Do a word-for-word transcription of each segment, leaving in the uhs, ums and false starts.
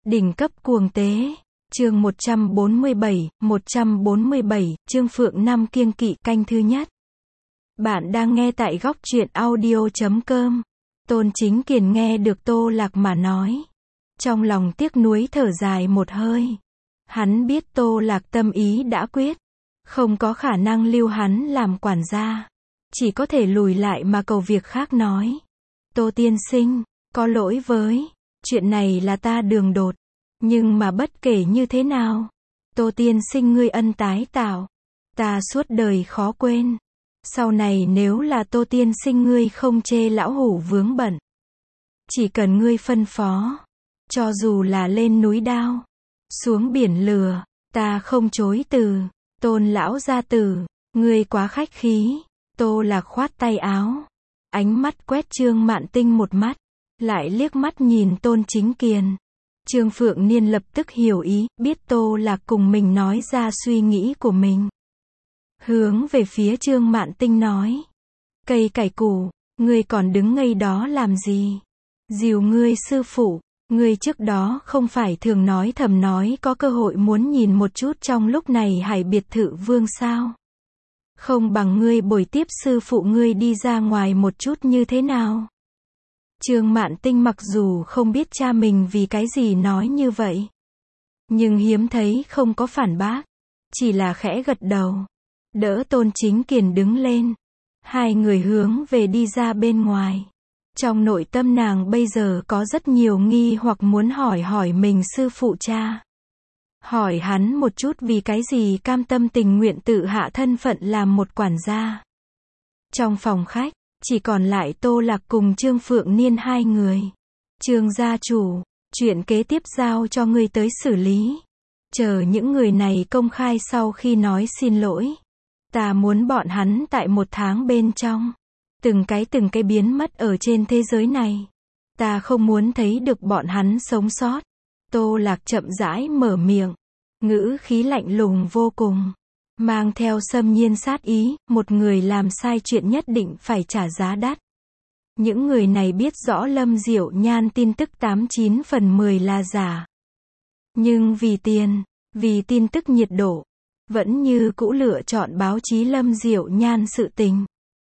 Đỉnh cấp cuồng tế. Chương một trăm bốn mươi bảy, một trăm bốn mươi bảy, Trương Phượng Năm kiêng kỵ, canh thứ nhất. Bạn đang nghe tại góc truyện audio chấm com. Tôn Chính Kiền nghe được Tô Lạc mà nói. Trong lòng tiếc nuối thở dài một hơi. Hắn biết Tô Lạc tâm ý đã quyết. Không có khả năng lưu hắn làm quản gia. Chỉ có thể lùi lại mà cầu việc khác nói. Tô tiên sinh, có lỗi với. Chuyện này là ta đường đột. Nhưng mà bất kể như thế nào. Tô tiên sinh ngươi ân tái tạo. Ta suốt đời khó quên. Sau này nếu là Tô tiên sinh ngươi không chê lão hủ vướng bận. Chỉ cần ngươi phân phó. Cho dù là lên núi đao. Xuống biển lửa. Ta không chối từ. Tôn lão gia tử. Ngươi quá khách khí. Tô Lạc khoát tay áo. Ánh mắt quét Trương Mạn Tinh một mắt. Lại liếc mắt nhìn Tôn Chính Kiền. Trương Phượng Niên lập tức hiểu ý, biết Tô Lạc cùng mình nói ra suy nghĩ của mình. Hướng về phía Trương Mạn Tinh nói. Cây cải củ, ngươi còn đứng ngây đó làm gì? Dìu ngươi sư phụ, ngươi trước đó không phải thường nói thầm nói có cơ hội muốn nhìn một chút trong lúc này hải biệt thự vương sao? Không bằng ngươi bồi tiếp sư phụ ngươi đi ra ngoài một chút như thế nào? Trương Mạn Tinh mặc dù không biết cha mình vì cái gì nói như vậy. Nhưng hiếm thấy không có phản bác. Chỉ là khẽ gật đầu. Đỡ Tôn Chính Kiền đứng lên. Hai người hướng về đi ra bên ngoài. Trong nội tâm nàng bây giờ có rất nhiều nghi hoặc muốn hỏi hỏi mình sư phụ cha. Hỏi hắn một chút vì cái gì cam tâm tình nguyện tự hạ thân phận làm một quản gia. Trong phòng khách. Chỉ còn lại Tô Lạc cùng Trương Phượng Niên hai người. Trương gia chủ, chuyện kế tiếp giao cho ngươi tới xử lý. Chờ những người này công khai sau khi nói xin lỗi. Ta muốn bọn hắn tại một tháng bên trong. Từng cái từng cái biến mất ở trên thế giới này. Ta không muốn thấy được bọn hắn sống sót. Tô Lạc chậm rãi mở miệng. Ngữ khí lạnh lùng vô cùng. Mang theo xâm nhiên sát ý, một người làm sai chuyện nhất định phải trả giá đắt. Những người này biết rõ Lâm Diệu Nhan tin tức tám chín phần mười là giả. Nhưng vì tiền, vì tin tức nhiệt độ, vẫn như cũ lựa chọn báo chí Lâm Diệu Nhan sự tình.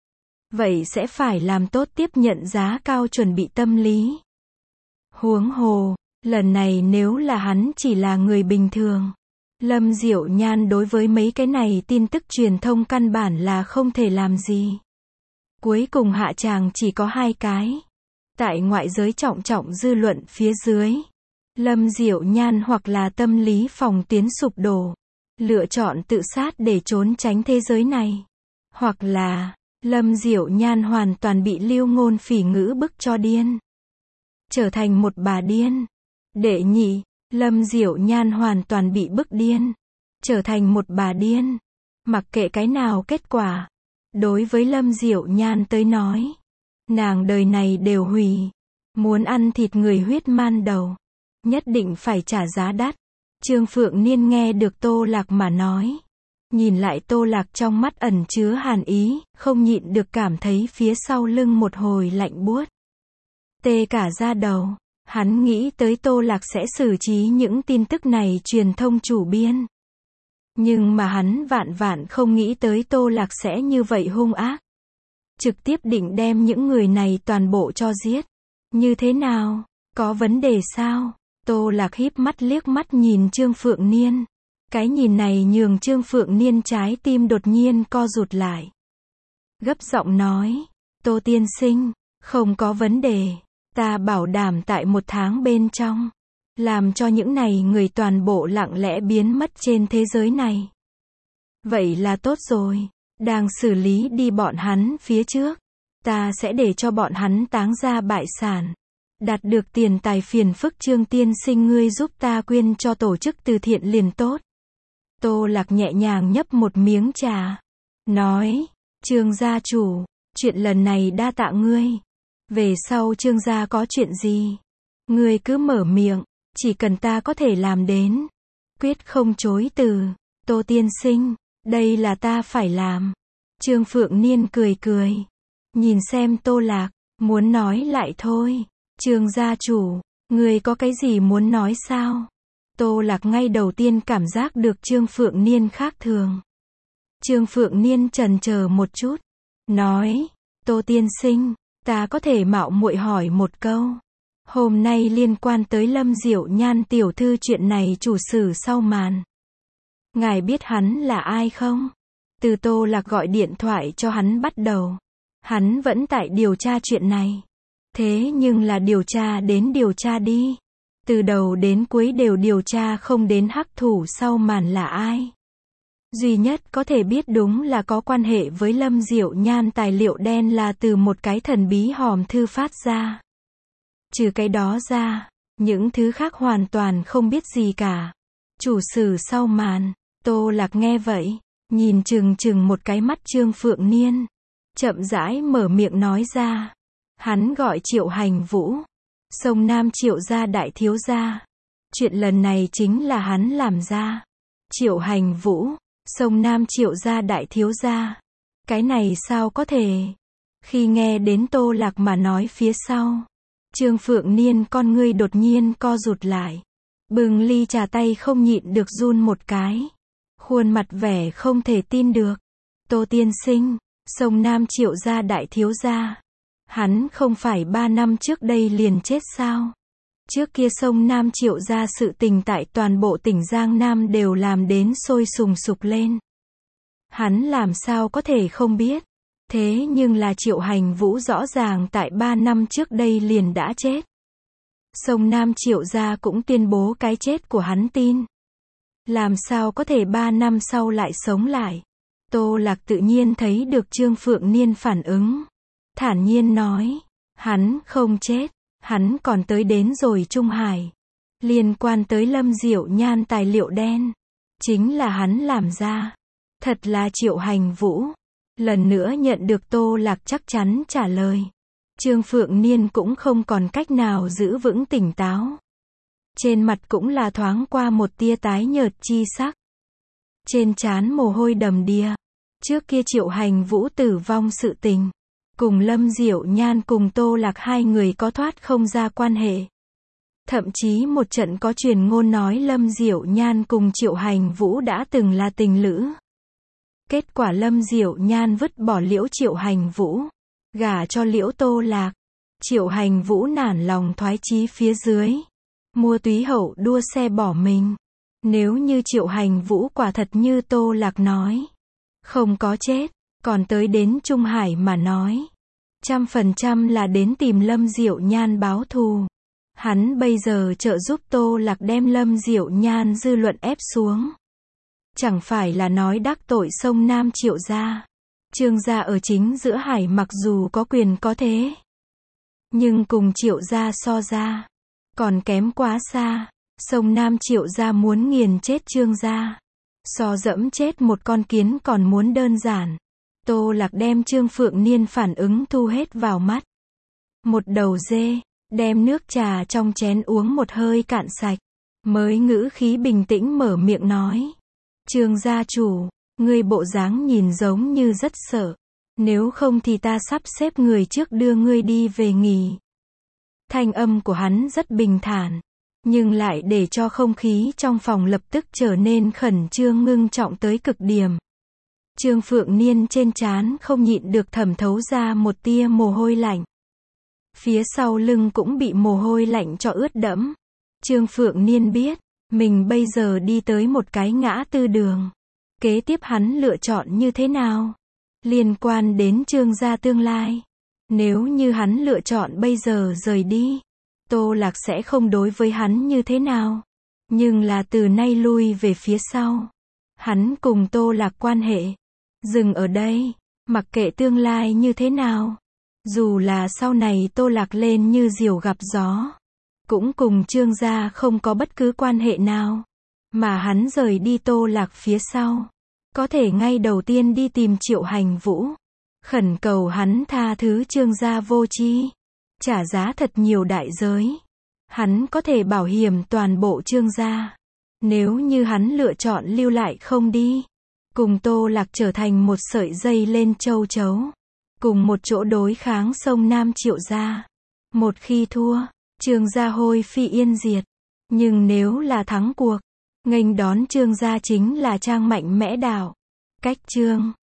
Vậy sẽ phải làm tốt tiếp nhận giá cao chuẩn bị tâm lý. Huống hồ, lần này nếu là hắn chỉ là người bình thường. Lâm Diệu Nhan đối với mấy cái này tin tức truyền thông căn bản là không thể làm gì. Cuối cùng hạ tràng chỉ có hai cái. Tại ngoại giới trọng trọng dư luận phía dưới. Lâm Diệu Nhan hoặc là tâm lý phòng tuyến sụp đổ. Lựa chọn tự sát để trốn tránh thế giới này. Hoặc là, Lâm Diệu Nhan hoàn toàn bị Lưu Ngôn Phỉ ngữ bức cho điên. Trở thành một bà điên. Đệ nhị. Lâm Diệu Nhan hoàn toàn bị bức điên. Trở thành một bà điên. Mặc kệ cái nào kết quả. Đối với Lâm Diệu Nhan tới nói. Nàng đời này đều hủy. Muốn ăn thịt người huyết man đầu. Nhất định phải trả giá đắt. Trương Phượng Niên nghe được Tô Lạc mà nói. Nhìn lại Tô Lạc trong mắt ẩn chứa hàn ý. Không nhịn được cảm thấy phía sau lưng một hồi lạnh buốt. Tê cả da đầu. Hắn nghĩ tới Tô Lạc sẽ xử trí những tin tức này truyền thông chủ biên. Nhưng mà hắn vạn vạn không nghĩ tới Tô Lạc sẽ như vậy hung ác. Trực tiếp định đem những người này toàn bộ cho giết. Như thế nào? Có vấn đề sao? Tô Lạc híp mắt liếc mắt nhìn Trương Phượng Niên. Cái nhìn này nhường Trương Phượng Niên trái tim đột nhiên co rụt lại. Gấp giọng nói. Tô tiên sinh, không có vấn đề. Ta bảo đảm tại một tháng bên trong. Làm cho những này người toàn bộ lặng lẽ biến mất trên thế giới này. Vậy là tốt rồi. Đang xử lý đi bọn hắn phía trước. Ta sẽ để cho bọn hắn táng ra bại sản. Đạt được tiền tài phiền phức Trương tiên sinh ngươi giúp ta quyên cho tổ chức từ thiện liền tốt. Tô Lạc nhẹ nhàng nhấp một miếng trà. Nói. Trương gia chủ. Chuyện lần này đa tạ ngươi. Về sau Trương gia có chuyện gì? Ngươi cứ mở miệng, chỉ cần ta có thể làm đến. Quyết không chối từ. Tô tiên sinh, đây là ta phải làm. Trương Phượng Niên cười cười. Nhìn xem Tô Lạc, muốn nói lại thôi. Trương gia chủ, Ngươi có cái gì muốn nói sao? Tô Lạc ngay đầu tiên cảm giác được Trương Phượng Niên khác thường. Trương Phượng Niên chần chờ một chút, nói, Tô tiên sinh, ta có thể mạo muội hỏi một câu. Hôm nay liên quan tới Lâm Diệu Nhan tiểu thư chuyện này chủ sử sau màn. Ngài biết hắn là ai không? Từ Tô Lạc gọi điện thoại cho hắn bắt đầu. Hắn vẫn tại điều tra chuyện này. Thế nhưng là điều tra đến điều tra đi. Từ đầu đến cuối đều điều tra không đến hắc thủ sau màn là ai. Duy nhất có thể biết đúng là có quan hệ với Lâm Diệu Nhan tài liệu đen là từ một cái thần bí hòm thư phát ra. Trừ cái đó ra, những thứ khác hoàn toàn không biết gì cả. Chủ sử sau màn, Tô Lạc nghe vậy, nhìn chừng chừng một cái mắt Trương Phượng Niên. Chậm rãi mở miệng nói ra. Hắn gọi Triệu Hành Vũ. Sông Nam Triệu gia đại thiếu gia. Chuyện lần này chính là hắn làm ra. Triệu Hành Vũ, Sông Nam Triệu gia đại thiếu gia. Cái này sao có thể? Khi nghe đến Tô Lạc mà nói phía sau, Trương Phượng Niên con ngươi đột nhiên co rụt lại. Bừng ly trà tay không nhịn được run một cái. Khuôn mặt vẻ không thể tin được. Tô tiên sinh, Sông Nam Triệu gia đại thiếu gia. Hắn không phải ba năm trước đây liền chết sao? Trước kia Sông Nam Triệu gia sự tình tại toàn bộ tỉnh Giang Nam đều làm đến sôi sùng sục lên. Hắn làm sao có thể không biết? Thế nhưng là Triệu Hành Vũ rõ ràng tại ba năm trước đây liền đã chết. Sông Nam Triệu gia cũng tuyên bố cái chết của hắn tin. Làm sao có thể ba năm sau lại sống lại? Tô Lạc tự nhiên thấy được Trương Phượng Niên phản ứng. Thản nhiên nói, hắn không chết, hắn còn tới đến rồi Trung Hải. Liên quan tới Lâm Diệu Nhan tài liệu đen, chính là hắn làm ra. Thật là Triệu Hành Vũ. Lần nữa nhận được Tô Lạc chắc chắn trả lời. Trương Phượng Niên cũng không còn cách nào giữ vững tỉnh táo. Trên mặt cũng là thoáng qua một tia tái nhợt chi sắc. Trên trán mồ hôi đầm đìa. Trước kia Triệu Hành Vũ tử vong sự tình. Cùng Lâm Diệu Nhan cùng Tô Lạc hai người có thoát không ra quan hệ. Thậm chí một trận có truyền ngôn nói Lâm Diệu Nhan cùng Triệu Hành Vũ đã từng là tình lữ. Kết quả Lâm Diệu Nhan vứt bỏ Liễu Triệu Hành Vũ, gả cho Liễu Tô Lạc. Triệu Hành Vũ nản lòng thoái chí phía dưới, mua túy hậu đua xe bỏ mình. Nếu như Triệu Hành Vũ quả thật như Tô Lạc nói, không có chết, còn tới đến Trung Hải mà nói, trăm phần trăm là đến tìm Lâm Diệu Nhan báo thù. Hắn bây giờ trợ giúp Tô Lạc đem Lâm Diệu Nhan dư luận ép xuống. Chẳng phải là nói đắc tội Sông Nam Triệu gia. Trương gia ở chính giữa hải mặc dù có quyền có thế, nhưng cùng Triệu gia so ra, còn kém quá xa. Sông Nam Triệu gia muốn nghiền chết Trương gia, so dẫm chết một con kiến còn muốn đơn giản. Tô Lạc đem Trương Phượng Niên phản ứng thu hết vào mắt. Một đầu dê, đem nước trà trong chén uống một hơi cạn sạch, mới ngữ khí bình tĩnh mở miệng nói. Trương gia chủ, ngươi bộ dáng nhìn giống như rất sợ. Nếu không thì ta sắp xếp người trước đưa ngươi đi về nghỉ. Thanh âm của hắn rất bình thản, nhưng lại để cho không khí trong phòng lập tức trở nên khẩn trương ngưng trọng tới cực điểm. Trương Phượng Niên trên trán không nhịn được thẩm thấu ra một tia mồ hôi lạnh. Phía sau lưng cũng bị mồ hôi lạnh cho ướt đẫm. Trương Phượng Niên biết, mình bây giờ đi tới một cái ngã tư đường. Kế tiếp hắn lựa chọn như thế nào? Liên quan đến Trương gia tương lai. Nếu như hắn lựa chọn bây giờ rời đi, Tô Lạc sẽ không đối với hắn như thế nào. Nhưng là từ nay lui về phía sau, hắn cùng Tô Lạc quan hệ dừng ở đây, mặc kệ tương lai như thế nào. Dù là sau này Tô Lạc lên như diều gặp gió, cũng cùng Trương gia không có bất cứ quan hệ nào. Mà hắn rời đi Tô Lạc phía sau, có thể ngay đầu tiên đi tìm Triệu Hành Vũ, khẩn cầu hắn tha thứ Trương gia vô tri, trả giá thật nhiều đại giới. Hắn có thể bảo hiểm toàn bộ Trương gia. Nếu như hắn lựa chọn lưu lại không đi, cùng Tô Lạc trở thành một sợi dây lên châu chấu, cùng một chỗ đối kháng Sông Nam Triệu gia. Một khi thua, Trương gia hôi phi yên diệt. Nhưng nếu là thắng cuộc, nghênh đón Trương gia chính là Trang mạnh mẽ đảo. Cách Trương